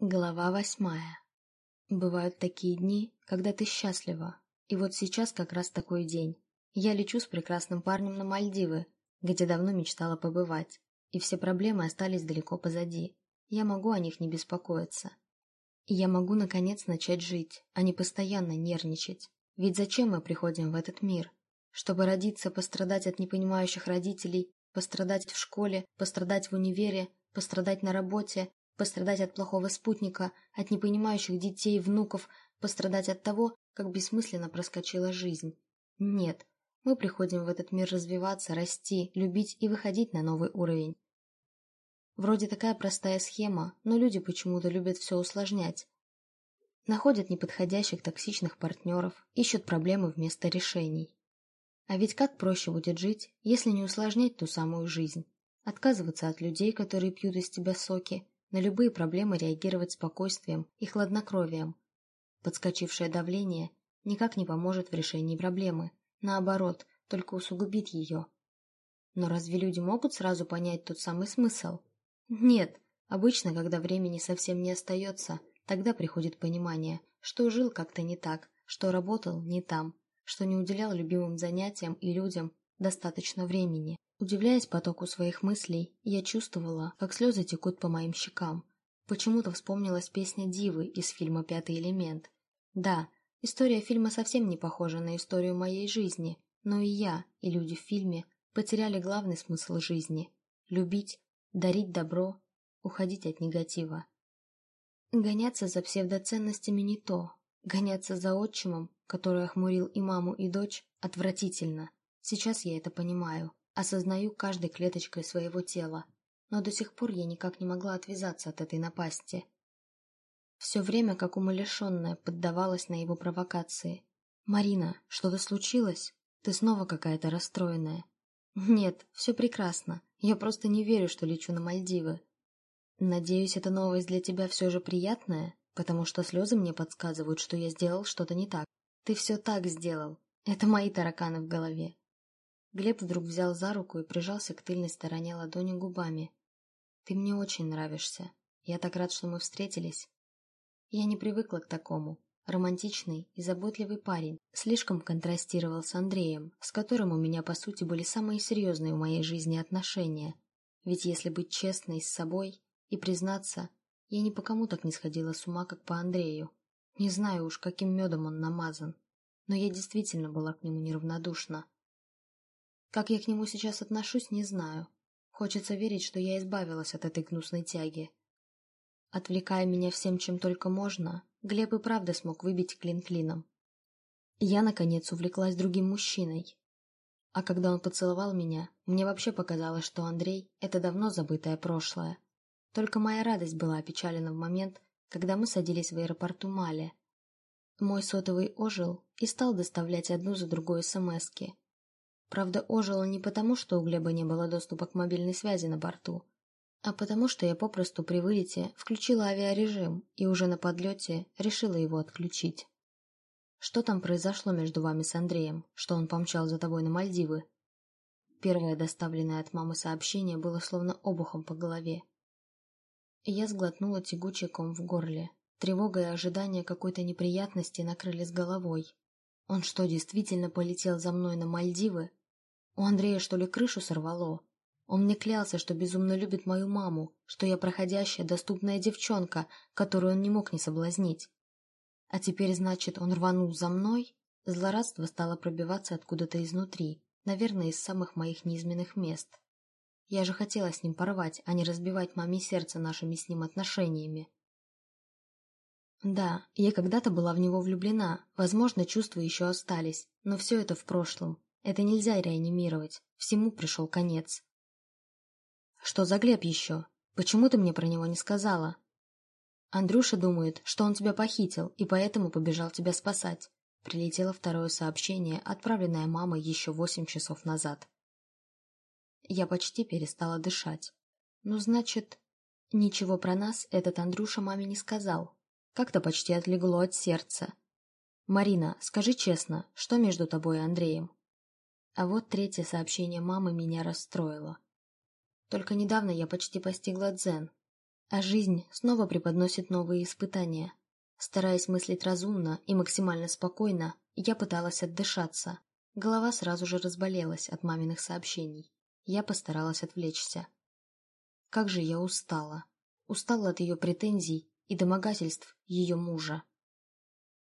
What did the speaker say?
Глава 8. Бывают такие дни, когда ты счастлива. И вот сейчас как раз такой день. Я лечу с прекрасным парнем на Мальдивы, где давно мечтала побывать. И все проблемы остались далеко позади. Я могу о них не беспокоиться. И я могу наконец начать жить, а не постоянно нервничать. Ведь зачем мы приходим в этот мир? Чтобы родиться, пострадать от непонимающих родителей, пострадать в школе, пострадать в универе, пострадать на работе, пострадать от плохого спутника, от непонимающих детей, внуков, пострадать от того, как бессмысленно проскочила жизнь. Нет, мы приходим в этот мир развиваться, расти, любить и выходить на новый уровень. Вроде такая простая схема, но люди почему-то любят все усложнять. Находят неподходящих токсичных партнеров, ищут проблемы вместо решений. А ведь как проще будет жить, если не усложнять ту самую жизнь? Отказываться от людей, которые пьют из тебя соки, на любые проблемы реагировать спокойствием и хладнокровием. Подскочившее давление никак не поможет в решении проблемы, наоборот, только усугубит ее. Но разве люди могут сразу понять тот самый смысл? Нет, обычно, когда времени совсем не остается, тогда приходит понимание, что жил как-то не так, что работал не там, что не уделял любимым занятиям и людям достаточно времени. Удивляясь потоку своих мыслей, я чувствовала, как слезы текут по моим щекам. Почему-то вспомнилась песня Дивы из фильма «Пятый элемент». Да, история фильма совсем не похожа на историю моей жизни, но и я, и люди в фильме потеряли главный смысл жизни – любить, дарить добро, уходить от негатива. Гоняться за псевдоценностями не то. Гоняться за отчимом, который охмурил и маму, и дочь, отвратительно. Сейчас я это понимаю, осознаю каждой клеточкой своего тела, но до сих пор я никак не могла отвязаться от этой напасти. Все время, как умалишенная, поддавалась на его провокации. «Марина, что-то случилось? Ты снова какая-то расстроенная». «Нет, все прекрасно. Я просто не верю, что лечу на Мальдивы». «Надеюсь, эта новость для тебя все же приятная, потому что слезы мне подсказывают, что я сделал что-то не так. Ты все так сделал. Это мои тараканы в голове». Глеб вдруг взял за руку и прижался к тыльной стороне ладони губами. «Ты мне очень нравишься. Я так рад, что мы встретились». Я не привыкла к такому. Романтичный и заботливый парень слишком контрастировал с Андреем, с которым у меня, по сути, были самые серьезные в моей жизни отношения. Ведь если быть честной с собой и признаться, я ни по кому так не сходила с ума, как по Андрею. Не знаю уж, каким медом он намазан, но я действительно была к нему неравнодушна. Как я к нему сейчас отношусь, не знаю. Хочется верить, что я избавилась от этой гнусной тяги. Отвлекая меня всем, чем только можно, Глеб и правда смог выбить клин клином. Я, наконец, увлеклась другим мужчиной. А когда он поцеловал меня, мне вообще показалось, что Андрей – это давно забытое прошлое. Только моя радость была опечалена в момент, когда мы садились в аэропорту Мали. Мой сотовый ожил и стал доставлять одну за другой смски. Правда, ожил он не потому, что у Глеба не было доступа к мобильной связи на борту, а потому что я попросту при вылете включила авиарежим и уже на подлете решила его отключить. «Что там произошло между вами с Андреем, что он помчал за тобой на Мальдивы?» Первое доставленное от мамы сообщение было словно обухом по голове. Я сглотнула тягучий ком в горле. Тревога и ожидание какой-то неприятности накрыли с головой. Он что, действительно полетел за мной на Мальдивы? У Андрея, что ли, крышу сорвало? Он мне клялся, что безумно любит мою маму, что я проходящая, доступная девчонка, которую он не мог не соблазнить. А теперь, значит, он рванул за мной? Злорадство стало пробиваться откуда-то изнутри, наверное, из самых моих низменных мест. Я же хотела с ним порвать, а не разбивать маме сердце нашими с ним отношениями. Да, я когда-то была в него влюблена, возможно, чувства еще остались, но все это в прошлом. Это нельзя реанимировать, всему пришел конец. Что за Глеб еще? Почему ты мне про него не сказала? Андрюша думает, что он тебя похитил и поэтому побежал тебя спасать. Прилетело второе сообщение, отправленное мамой еще 8 часов назад. Я почти перестала дышать. Ну, значит, ничего про нас этот Андрюша маме не сказал. Как-то почти отлегло от сердца. «Марина, скажи честно, что между тобой и Андреем?» А вот третье сообщение мамы меня расстроило. Только недавно я почти постигла дзен. А жизнь снова преподносит новые испытания. Стараясь мыслить разумно и максимально спокойно, я пыталась отдышаться. Голова сразу же разболелась от маминых сообщений. Я постаралась отвлечься. Как же я устала. Устала от ее претензий и домогательств ее мужа.